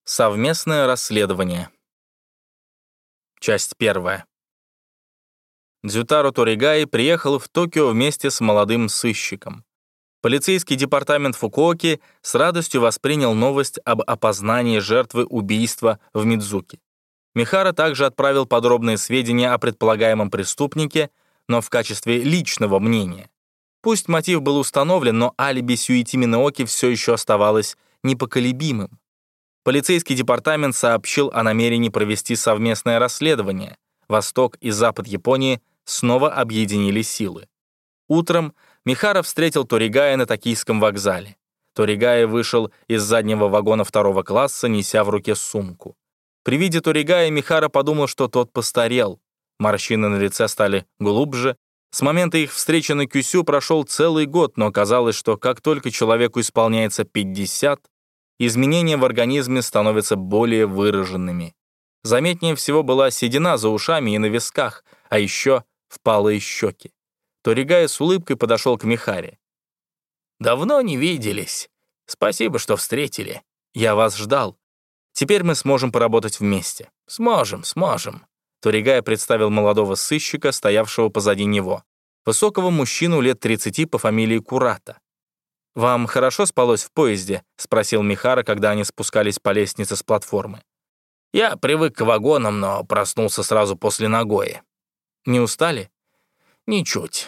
Совместное расследование. Часть 1. Дзютаро Торигаи приехал в Токио вместе с молодым сыщиком. Полицейский департамент Фукуоки с радостью воспринял новость об опознании жертвы убийства в Мидзуки. Михара также отправил подробные сведения о предполагаемом преступнике, но в качестве личного мнения. Пусть мотив был установлен, но алиби Сюити Минеоки все еще оставалось непоколебимым. Полицейский департамент сообщил о намерении провести совместное расследование. Восток и Запад Японии снова объединили силы. Утром Михара встретил Торигая на Токийском вокзале. Торигая вышел из заднего вагона второго класса, неся в руке сумку. При виде Торигая Михара подумал, что тот постарел. Морщины на лице стали глубже. С момента их встречи на Кюсю прошел целый год, но казалось, что как только человеку исполняется 50, изменения в организме становятся более выраженными. Заметнее всего была седина за ушами и на висках, а еще впалые щеки. Торигай с улыбкой подошел к Михаре. «Давно не виделись. Спасибо, что встретили. Я вас ждал. Теперь мы сможем поработать вместе». «Сможем. Торигай представил молодого сыщика, стоявшего позади него. Высокого мужчину лет 30 по фамилии Курата. «Вам хорошо спалось в поезде?» — спросил Михара, когда они спускались по лестнице с платформы. «Я привык к вагонам, но проснулся сразу после Нагои». «Не устали?» «Ничуть.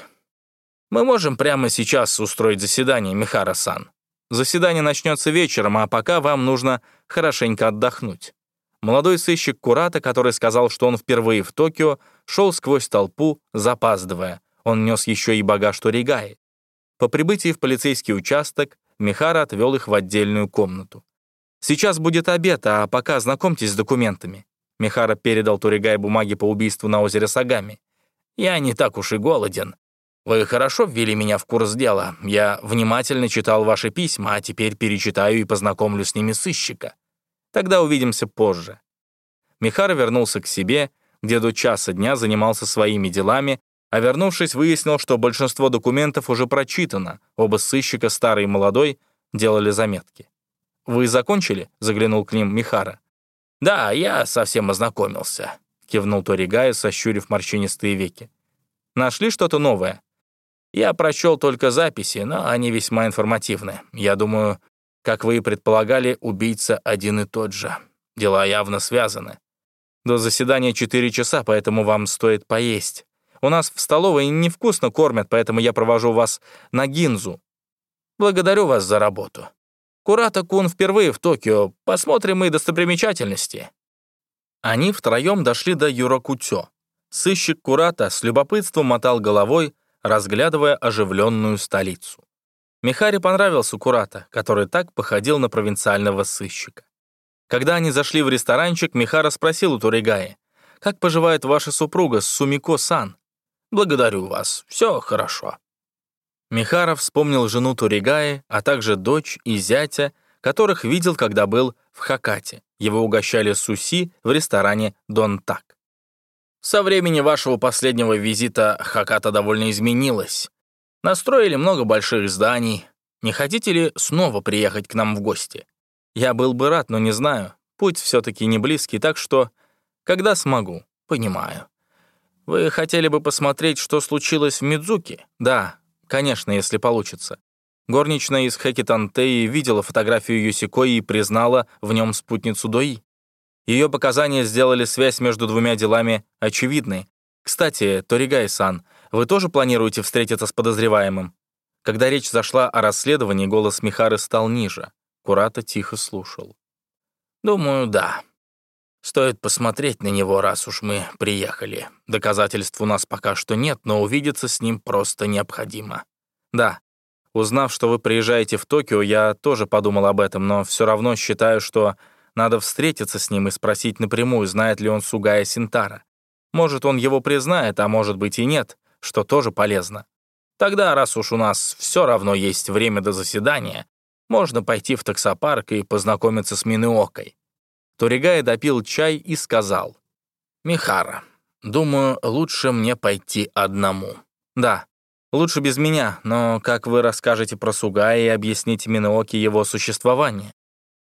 Мы можем прямо сейчас устроить заседание, Михара-сан. Заседание начнется вечером, а пока вам нужно хорошенько отдохнуть». Молодой сыщик Курата, который сказал, что он впервые в Токио, шел сквозь толпу, запаздывая. Он нес еще и багаж Торигай. По прибытии в полицейский участок Михара отвел их в отдельную комнату. «Сейчас будет обед, а пока знакомьтесь с документами». Михара передал Торигай бумаги по убийству на озере Сагами. «Я не так уж и голоден. Вы хорошо ввели меня в курс дела. Я внимательно читал ваши письма, а теперь перечитаю и познакомлю с ними сыщика. Тогда увидимся позже». Михара вернулся к себе, где до часа дня занимался своими делами, а вернувшись, выяснил, что большинство документов уже прочитано. Оба сыщика, старый и молодой, делали заметки. «Вы закончили?» — заглянул к ним Михара. «Да, я совсем ознакомился», — кивнул Торигай, сощурив морщинистые веки. «Нашли что-то новое?» «Я прочел только записи, но они весьма информативны. Я думаю, как вы и предполагали, убийца один и тот же. Дела явно связаны. До заседания 4 часа, поэтому вам стоит поесть. У нас в столовой невкусно кормят, поэтому я провожу вас на Гинзу. Благодарю вас за работу. Курата-кун впервые в Токио. Посмотрим и достопримечательности». Они втроем дошли до Юрокутё. Сыщик Курата с любопытством мотал головой, разглядывая оживленную столицу. Михаре понравился Курата, который так походил на провинциального сыщика. Когда они зашли в ресторанчик, Михара спросил у Торигая: «Как поживает ваша супруга Сумико-сан?» «Благодарю вас, все хорошо». Михара вспомнил жену Торигая, а также дочь и зятя, которых видел, когда был в Хакате. Его угощали суси в ресторане «Донтак». «Со времени вашего последнего визита Хаката довольно изменилась. Настроили много больших зданий. Не хотите ли снова приехать к нам в гости?» «Я был бы рад, но не знаю. Путь все-таки не близкий, так что когда смогу». «Понимаю. Вы хотели бы посмотреть, что случилось в Мидзуки?» «Да, конечно, если получится». Горничная из Хэкитантеи видела фотографию Юсикои и признала в нем спутницу Дои. Ее показания сделали связь между двумя делами очевидной. «Кстати, Торигай-сан, вы тоже планируете встретиться с подозреваемым?» Когда речь зашла о расследовании, голос Михары стал ниже. Курата тихо слушал. «Думаю, да. Стоит посмотреть на него, раз уж мы приехали. Доказательств у нас пока что нет, но увидеться с ним просто необходимо». «Да. Узнав, что вы приезжаете в Токио, я тоже подумал об этом, но все равно считаю, что надо встретиться с ним и спросить напрямую, знает ли он Сугая Синтара. Может, он его признает, а может быть и нет, что тоже полезно. Тогда, раз уж у нас все равно есть время до заседания, можно пойти в таксопарк и познакомиться с Минеокой». Торигай допил чай и сказал: «Михара, думаю, лучше мне пойти одному». «Да, лучше без меня, но как вы расскажете про Сугая и объясните Минеоке его существование?»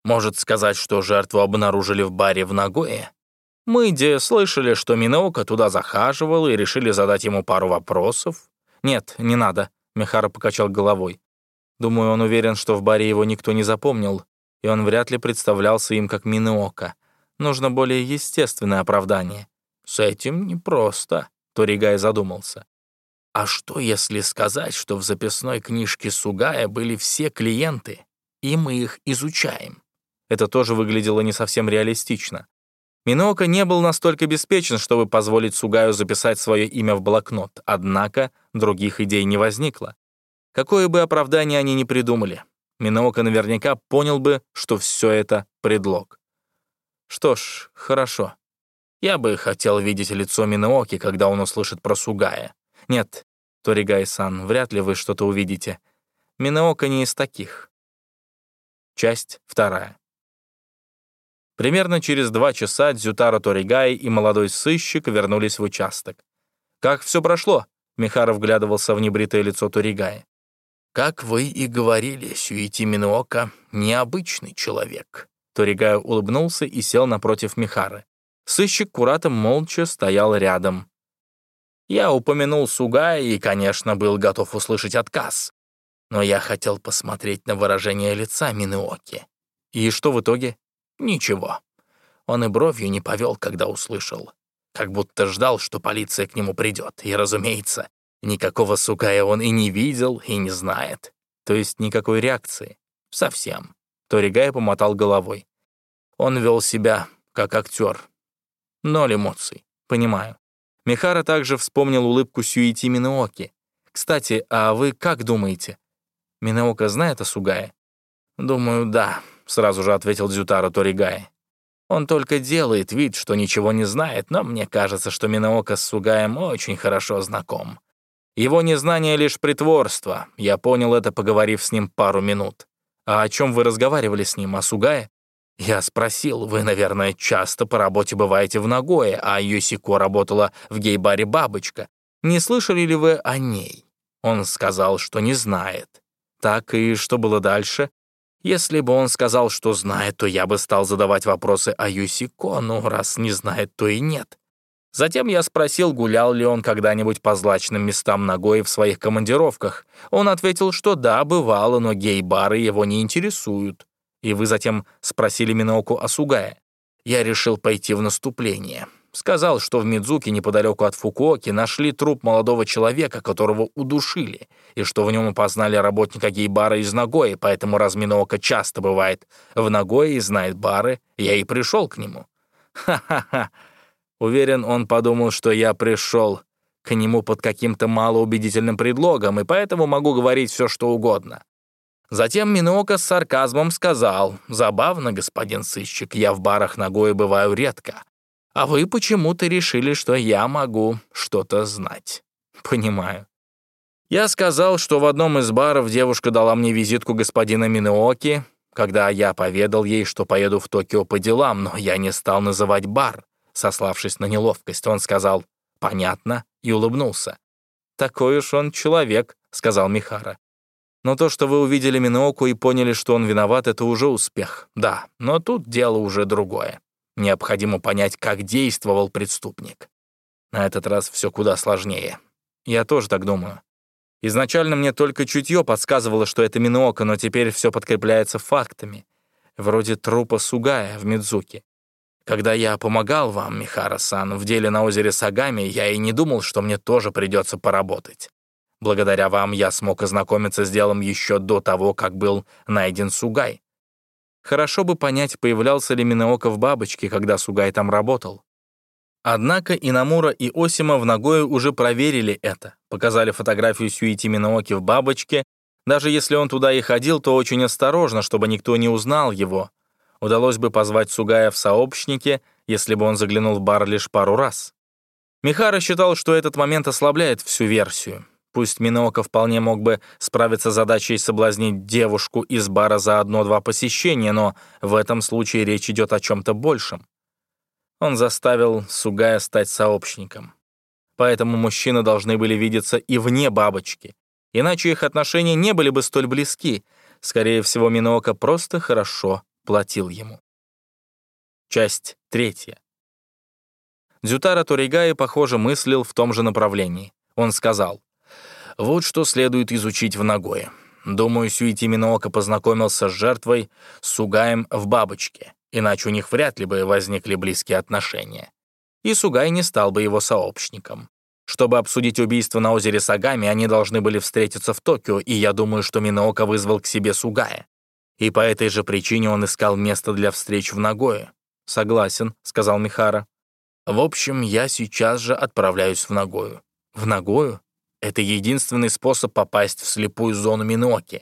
Может сказать, что жертву обнаружили в баре в Нагое? Мы где слышали, что Минеока туда захаживал и решили задать ему пару вопросов. Нет, не надо, Михара покачал головой. Думаю, он уверен, что в баре его никто не запомнил, и он вряд ли представлялся им как Минеока. Нужно более естественное оправдание. С этим непросто, Торигай задумался. А что, если сказать, что в записной книжке Сугая были все клиенты, и мы их изучаем? Это тоже выглядело не совсем реалистично. Минеока не был настолько беспечен, чтобы позволить Сугаю записать свое имя в блокнот, однако других идей не возникло. Какое бы оправдание они ни придумали, Минеока наверняка понял бы, что все это предлог. Что ж, хорошо. Я бы хотел видеть лицо Минеоки, когда он услышит про Сугая. Нет, Торигай-сан, вряд ли вы что-то увидите. Минеока не из таких. Часть 2. Примерно через 2 часа Дзютаро Торигай и молодой сыщик вернулись в участок. «Как все прошло?» — Михара вглядывался в небритое лицо Торигая. «Как вы и говорили, Сюити Минеока — необычный человек». Торигай улыбнулся и сел напротив Михары. Сыщик Курата молча стоял рядом. «Я упомянул Сугая и, конечно, был готов услышать отказ. Но я хотел посмотреть на выражение лица Минеоки». «И что в итоге?» «Ничего. Он и бровью не повел, когда услышал. Как будто ждал, что полиция к нему придет. И, разумеется, никакого Сугая он и не видел, и не знает». «То есть никакой реакции?» «Совсем». Торигай помотал головой. «Он вел себя как актер. 0 эмоций». «Понимаю». Михара также вспомнил улыбку Сюити Минеоки. «Кстати, а вы как думаете? Минеока знает о Сугае?» «Думаю, да», — сразу же ответил Дзютаро Торигай. «Он только делает вид, что ничего не знает, но мне кажется, что Минеока с Сугаем очень хорошо знаком. Его незнание — лишь притворство. Я понял это, поговорив с ним пару минут. А о чем вы разговаривали с ним, о Сугае?» «Я спросил, вы, наверное, часто по работе бываете в Нагое, а Йосико работала в гей-баре «Бабочка». Не слышали ли вы о ней?» Он сказал, что не знает. Так, и что было дальше? Если бы он сказал, что знает, то я бы стал задавать вопросы о Йосико, но раз не знает, то и нет. Затем я спросил, гулял ли он когда-нибудь по злачным местам Нагои в своих командировках. Он ответил, что да, бывало, но гей-бары его не интересуют. И вы затем спросили Минеоку о Сугае. Я решил пойти в наступление. Сказал, что в Мидзуки, неподалеку от Фукуоки, нашли труп молодого человека, которого удушили, и что в нем опознали работника гей-бара из Нагои, поэтому раз Минеока часто бывает в Нагое и знает бары, я и пришел к нему. Ха-ха-ха. Уверен, он подумал, что я пришел к нему под каким-то малоубедительным предлогом, и поэтому могу говорить все, что угодно. Затем Минеока с сарказмом сказал: «Забавно, господин сыщик, я в барах Нагои бываю редко. А вы почему-то решили, что я могу что-то знать». «Понимаю». Я сказал, что в одном из баров девушка дала мне визитку господина Минеоки, когда я поведал ей, что поеду в Токио по делам, но я не стал называть бар, сославшись на неловкость. Он сказал «понятно» и улыбнулся. «Такой уж он человек», — сказал Михара. «Но то, что вы увидели Минеоку и поняли, что он виноват, это уже успех. Да, но тут дело уже другое. Необходимо понять, как действовал преступник. На этот раз все куда сложнее. Я тоже так думаю. Изначально мне только чутье подсказывало, что это Минеока, но теперь все подкрепляется фактами. Вроде трупа Сугая в Мидзуки. Когда я помогал вам, Михара-сан, в деле на озере Сагами, я и не думал, что мне тоже придется поработать. Благодаря вам я смог ознакомиться с делом еще до того, как был найден Сугай. Хорошо бы понять, появлялся ли Минеока в «Бабочке», когда Сугай там работал. Однако Инамура и Осима в Нагое уже проверили это, показали фотографию Сюити Минеоки в «Бабочке». Даже если он туда и ходил, то очень осторожно, чтобы никто не узнал его. Удалось бы позвать Сугая в сообщники, если бы он заглянул в бар лишь пару раз. Михара считал, что этот момент ослабляет всю версию. Пусть Минеока вполне мог бы справиться с задачей соблазнить девушку из бара за 1-2 посещения, но в этом случае речь идет о чем-то большем. Он заставил Сугая стать сообщником. Поэтому мужчины должны были видеться и вне «Бабочки. Иначе их отношения не были бы столь близки. Скорее всего, Минеока просто хорошо платил ему. Часть 3. Дзютара Торигай, похоже, мыслил в том же направлении. Он сказал: «Вот что следует изучить в Нагое. Думаю, Сюити Миноока познакомился с жертвой Сугаем в Бабочке, иначе у них вряд ли бы возникли близкие отношения. И Сугай не стал бы его сообщником. Чтобы обсудить убийство на озере Сагами, они должны были встретиться в Токио, и я думаю, что Миноока вызвал к себе Сугая. И по этой же причине он искал место для встреч в Нагое». «Согласен», — сказал Михара. «В общем, я сейчас же отправляюсь в Нагою». «В Нагою? Это единственный способ попасть в слепую зону Минооки.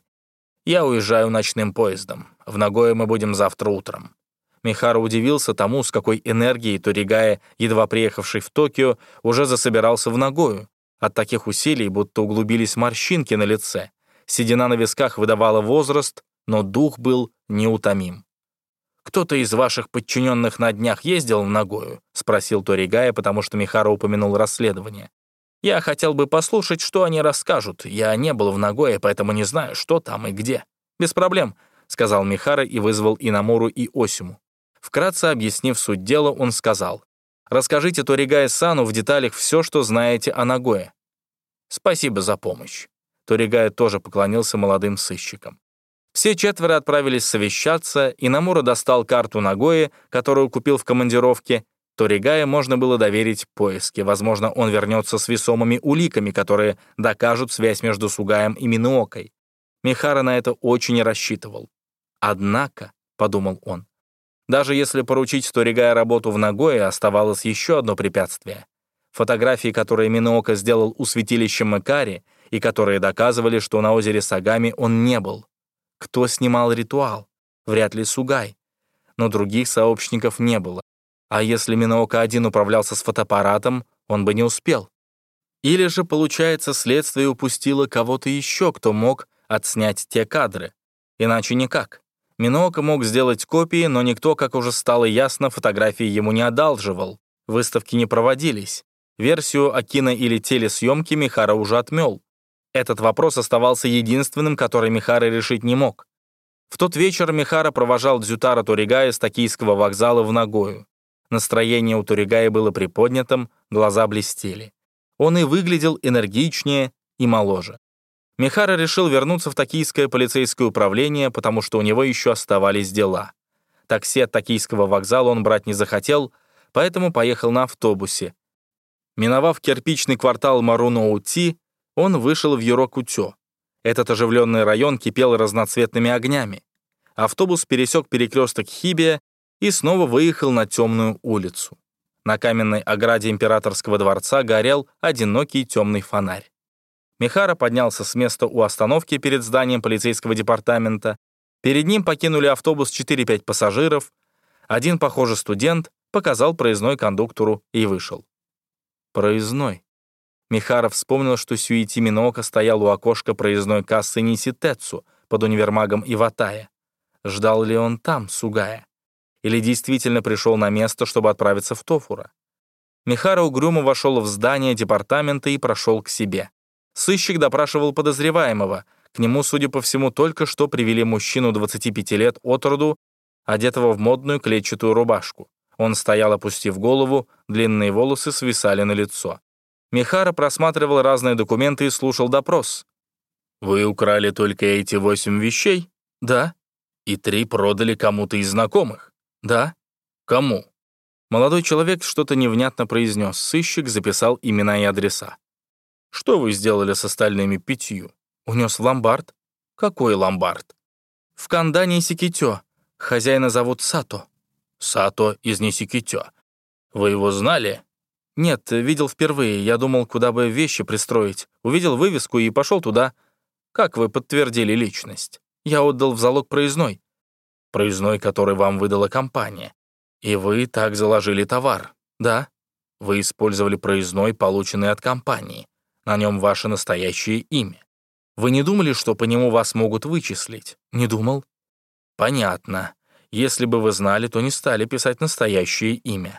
Я уезжаю ночным поездом. В Нагое мы будем завтра утром». Михара удивился тому, с какой энергией Торигая, едва приехавший в Токио, уже засобирался в Нагою. От таких усилий будто углубились морщинки на лице. Седина на висках выдавала возраст, но дух был неутомим. «Кто-то из ваших подчиненных на днях ездил в Нагою?» — спросил Торигая, потому что Михара упомянул расследование. «Я хотел бы послушать, что они расскажут. Я не был в Нагое, поэтому не знаю, что там и где». «Без проблем», — сказал Михара и вызвал Инамуру и Осиму. Вкратце объяснив суть дела, он сказал: «Расскажите Торигая-сану в деталях все, что знаете о Нагое». «Спасибо за помощь». Торигая тоже поклонился молодым сыщикам. Все четверо отправились совещаться, и Инамура достал карту Нагои, которую купил в командировке. Торигая можно было доверить поиски. Возможно, он вернется с весомыми уликами, которые докажут связь между Сугаем и Миноокой. Михара на это очень рассчитывал. «Однако», — подумал он, даже если поручить Торигая работу в Нагое, оставалось еще одно препятствие. Фотографии, которые Миноока сделал у святилища Мэкари, и которые доказывали, что на озере Сагами он не был. Кто снимал ритуал? Вряд ли Сугай. Но других сообщников не было. А если Миноока один управлялся с фотоаппаратом, он бы не успел. Или же, получается, следствие упустило кого-то еще, кто мог отснять те кадры. Иначе никак. Миноока мог сделать копии, но никто, как уже стало ясно, фотографии ему не одалживал. Выставки не проводились. Версию о кино- или телесъемке Михара уже отмел. Этот вопрос оставался единственным, который Михара решить не мог. В тот вечер Михара провожал Дзютара Торигая с токийского вокзала в Нагою. Настроение у Торигая было приподнятым, глаза блестели. Он и выглядел энергичнее и моложе. Михара решил вернуться в токийское полицейское управление, потому что у него еще оставались дела. Такси от токийского вокзала он брать не захотел, поэтому поехал на автобусе. Миновав кирпичный квартал Маруноути, он вышел в Юрокутё. Этот оживленный район кипел разноцветными огнями. Автобус пересек перекресток Хибия и снова выехал на темную улицу. На каменной ограде императорского дворца горел одинокий темный фонарь. Михара поднялся с места у остановки перед зданием полицейского департамента. Перед ним покинули автобус 4-5 пассажиров. Один, похоже, студент, показал проездной кондуктору и вышел. Проездной. Михара вспомнил, что Сюити Миноока стоял у окошка проездной кассы Ниситэцу под универмагом Иватая. Ждал ли он там Сугая? Или действительно пришел на место, чтобы отправиться в Тофура? Михара угрюмо вошел в здание департамента и прошел к себе. Сыщик допрашивал подозреваемого. К нему, судя по всему, только что привели мужчину 25 лет от роду, одетого в модную клетчатую рубашку. Он стоял, опустив голову, длинные волосы свисали на лицо. Михара просматривал разные документы и слушал допрос. «Вы украли только эти 8 вещей?» «Да». «И 3 продали кому-то из знакомых?» «Да». «Кому?» Молодой человек что-то невнятно произнес. Сыщик записал имена и адреса. «Что вы сделали с остальными 5? Унес в ломбард?» «Какой ломбард?» «В Кандане Сикитё. Хозяина зовут Сато». «Сато из Нисикитё. Вы его знали?» «Нет, видел впервые. Я думал, куда бы вещи пристроить. Увидел вывеску и пошел туда. Как вы подтвердили личность?» «Я отдал в залог проездной». «Проездной, который вам выдала компания. И вы так заложили товар?» «Да». «Вы использовали проездной, полученный от компании. На нем ваше настоящее имя. Вы не думали, что по нему вас могут вычислить?» «Не думал». «Понятно. Если бы вы знали, то не стали писать настоящее имя».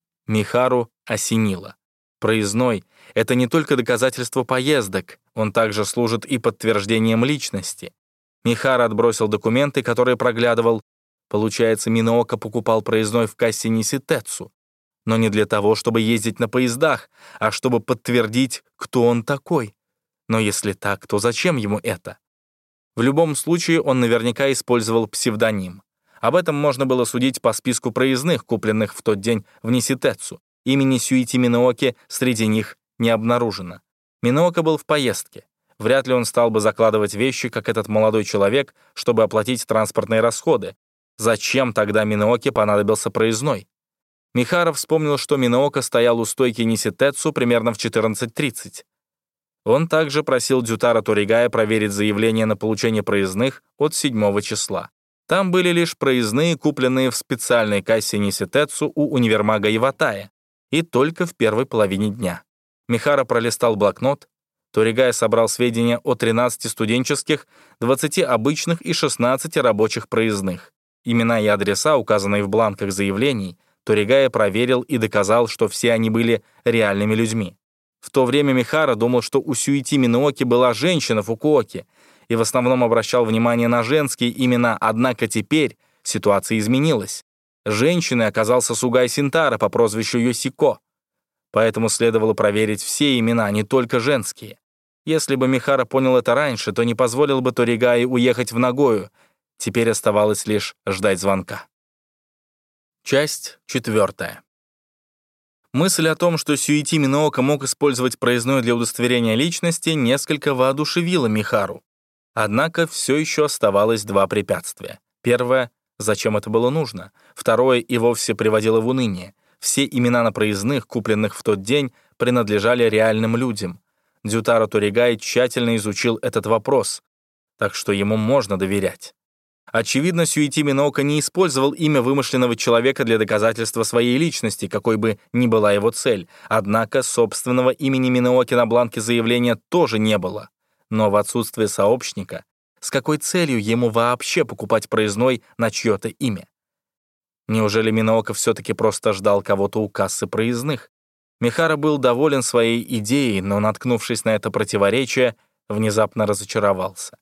Михару осенило. Проездной — это не только доказательство поездок, он также служит и подтверждением личности. Михара отбросил документы, которые проглядывал. Получается, Миноока покупал проездной в кассе Ниситэцу, но не для того, чтобы ездить на поездах, а чтобы подтвердить, кто он такой. Но если так, то зачем ему это? В любом случае, он наверняка использовал псевдоним. Об этом можно было судить по списку проездных, купленных в тот день в Ниситэцу. Имени Сюити Минооки среди них не обнаружено. Миноока был в поездке. Вряд ли он стал бы закладывать вещи, как этот молодой человек, чтобы оплатить транспортные расходы. Зачем тогда Минооке понадобился проездной? Михара вспомнил, что Миноока стоял у стойки Ниситэцу примерно в 14:30. Он также просил Дзютара Торигая проверить заявление на получение проездных от 7 числа. Там были лишь проездные, купленные в специальной кассе Ниситэцу у универмага Иватая, и только в первой половине дня. Михара пролистал блокнот. Торигай собрал сведения о 13 студенческих, 20 обычных и 16 рабочих проездных. Имена и адреса, указанные в бланках заявлений, Торигай проверил и доказал, что все они были реальными людьми. В то время Михара думал, что у Сюити Минооки была женщина Фукуоки, и в основном обращал внимание на женские имена, однако теперь ситуация изменилась. Женщиной оказался Сугай Синтара по прозвищу Йосико, поэтому следовало проверить все имена, не только женские. Если бы Михара понял это раньше, то не позволил бы Торигаю уехать в Нагою. Теперь оставалось лишь ждать звонка. Часть 4. Мысль о том, что Сюити Миноока мог использовать проездной для удостоверения личности, несколько воодушевила Михару. Однако все еще оставалось два препятствия. Первое — зачем это было нужно? Второе и вовсе приводило в уныние. Все имена на проездных, купленных в тот день, принадлежали реальным людям. Дзютаро Торигай тщательно изучил этот вопрос, так что ему можно доверять. Очевидно, Сюити Миноока не использовал имя вымышленного человека для доказательства своей личности, какой бы ни была его цель. Однако собственного имени Минооки на бланке заявления тоже не было. Но в отсутствие сообщника, с какой целью ему вообще покупать проездной на чье-то имя? Неужели Миноока все-таки просто ждал кого-то у кассы проездных? Михара был доволен своей идеей, но, наткнувшись на это противоречие, внезапно разочаровался.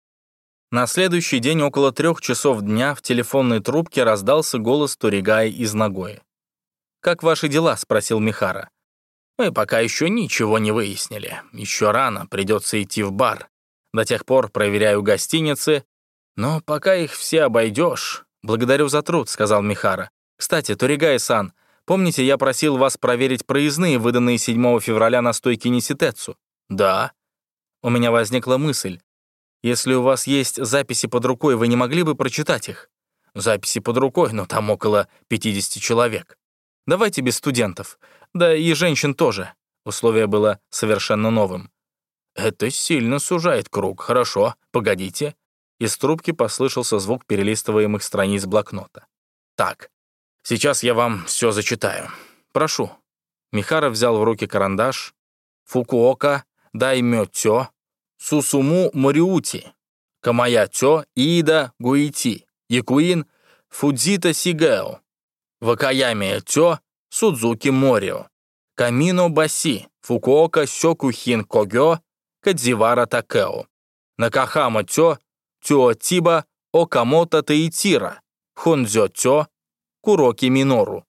На следующий день около 3 часов дня в телефонной трубке раздался голос Торигая из Нагои. «Как ваши дела?» — спросил Михара. «Мы пока еще ничего не выяснили. Еще рано, придется идти в бар. До тех пор проверяю гостиницы. Но пока их все обойдешь...» «Благодарю за труд», — сказал Михара. «Кстати, Торигай-сан, помните, я просил вас проверить проездные, выданные 7 февраля на стойке Ниситэцу?» «Да». У меня возникла мысль. Если у вас есть записи под рукой, вы не могли бы прочитать их? Записи под рукой, но там около 50 человек. Давайте без студентов. Да и женщин тоже. Условие было совершенно новым. Это сильно сужает круг. Хорошо, погодите. Из трубки послышался звук перелистываемых страниц блокнота. Так, сейчас я вам все зачитаю. Прошу. Михара взял в руки карандаш. Фукуока, даймё-тё, Сусуму Мориути, Камая-тё, Иида Гуити, Якуин Фудзита Сигэо, Вакаями-тё, Судзуки Морио, Камино Баси, Фукуока Сёкухин Когё, Кадзивара Такео, Накахама-тё, Тюотиба Окамото Таитира, Хонзё-тё, Куроки Минору,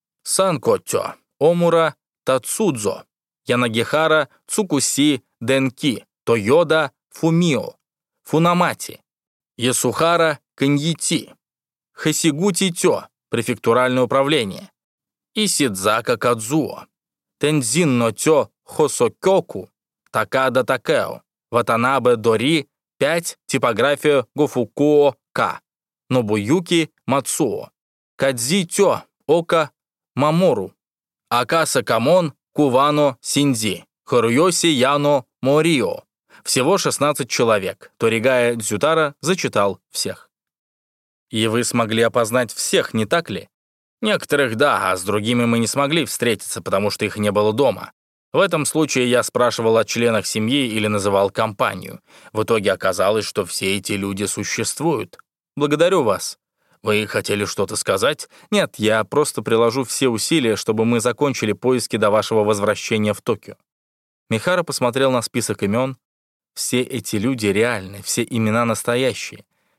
Санко-тё, Омура Тацудзо, Янагихара Цукуси Денки, Тойода Фумио, Фунамати, Ясухара Каньити, Хасигути-тё, префектуральное управление, Исидзака Кадзуо, Тензин-но-тё Хосокёку, Такада Такео, Ватанабе Дори, 5, типография Гофукуо-ка, Нобуюки Мацуо, Кадзи-тё Ока Мамору, Акаса Камон Кувано Синдзи, Харуёси Яно Морио. Всего 16 человек. Торигая Дзютара зачитал всех. И вы смогли опознать всех, не так ли? Некоторых да, а с другими мы не смогли встретиться, потому что их не было дома. В этом случае я спрашивал о членах семьи или называл компанию. В итоге оказалось, что все эти люди существуют. Благодарю вас. Вы хотели что-то сказать? Нет, я просто приложу все усилия, чтобы мы закончили поиски до вашего возвращения в Токио. Михара посмотрел на список имен. Все эти люди реальны, все имена настоящие.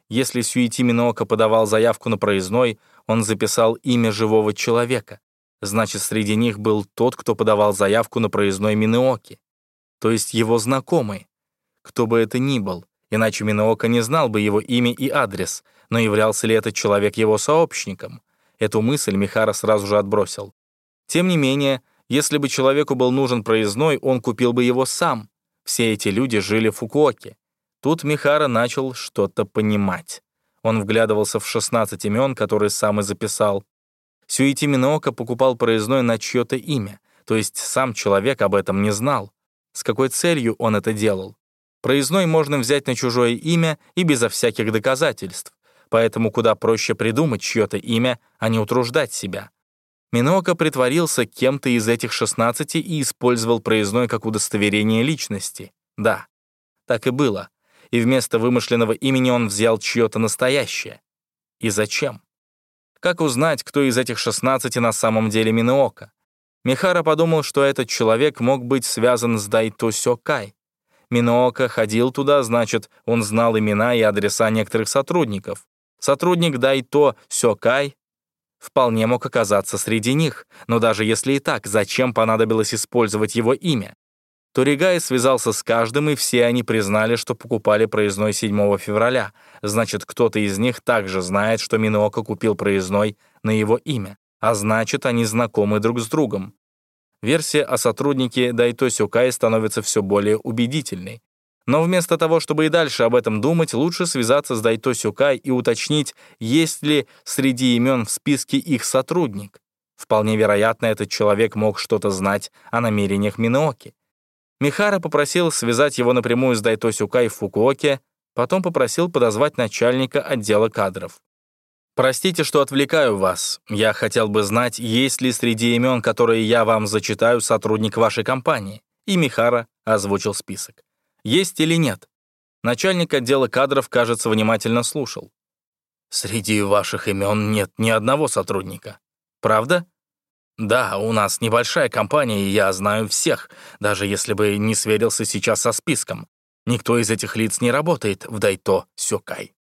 Если Сюити Миноока подавал заявку на проездной, он записал имя живого человека. Значит, среди них был тот, кто подавал заявку на проездной Минооки, то есть его знакомый. Кто бы это ни был, иначе Миноока не знал бы его имя и адрес, но являлся ли этот человек его сообщником? Эту мысль Михара сразу же отбросил. Тем не менее, если бы человеку был нужен проездной, он купил бы его сам. Все эти люди жили в Фукуоке. Тут Михара начал что-то понимать. Он вглядывался в 16 имен, которые сам и записал. Сюити Миноока покупал проездной на чье-то имя, то есть сам человек об этом не знал. С какой целью он это делал? Проездной можно взять на чужое имя и безо всяких доказательств, поэтому куда проще придумать чье-то имя, а не утруждать себя. Миноока притворился кем-то из этих 16 и использовал проездной как удостоверение личности. Да, так и было. И вместо вымышленного имени он взял чье-то настоящее. И зачем? Как узнать, кто из этих 16 на самом деле Миноока? Михара подумал, что этот человек мог быть связан с Дайто Сёкай. Миноока ходил туда, значит, он знал имена и адреса некоторых сотрудников. Сотрудник Дайто Сёкай вполне мог оказаться среди них, но даже если и так, зачем понадобилось использовать его имя? Торигай связался с каждым, и все они признали, что покупали проездной 7 февраля. Значит, кто-то из них также знает, что Миноока купил проездной на его имя, а значит, они знакомы друг с другом. Версия о сотруднике Дайто Сёкай становится все более убедительной. Но вместо того, чтобы и дальше об этом думать, лучше связаться с Дайто Сёкай и уточнить, есть ли среди имен в списке их сотрудник. Вполне вероятно, этот человек мог что-то знать о намерениях Минооки. Михара попросил связать его напрямую с Дайто Сёкай в Фукуоке, потом попросил подозвать начальника отдела кадров. «Простите, что отвлекаю вас. Я хотел бы знать, есть ли среди имен, которые я вам зачитаю, сотрудник вашей компании». И Михара озвучил список. Есть или нет? Начальник отдела кадров, кажется, внимательно слушал. «Среди ваших имен нет ни одного сотрудника. Правда?» «Да, у нас небольшая компания, и я знаю всех, даже если бы не сверился сейчас со списком. Никто из этих лиц не работает в Дайто Сёкай».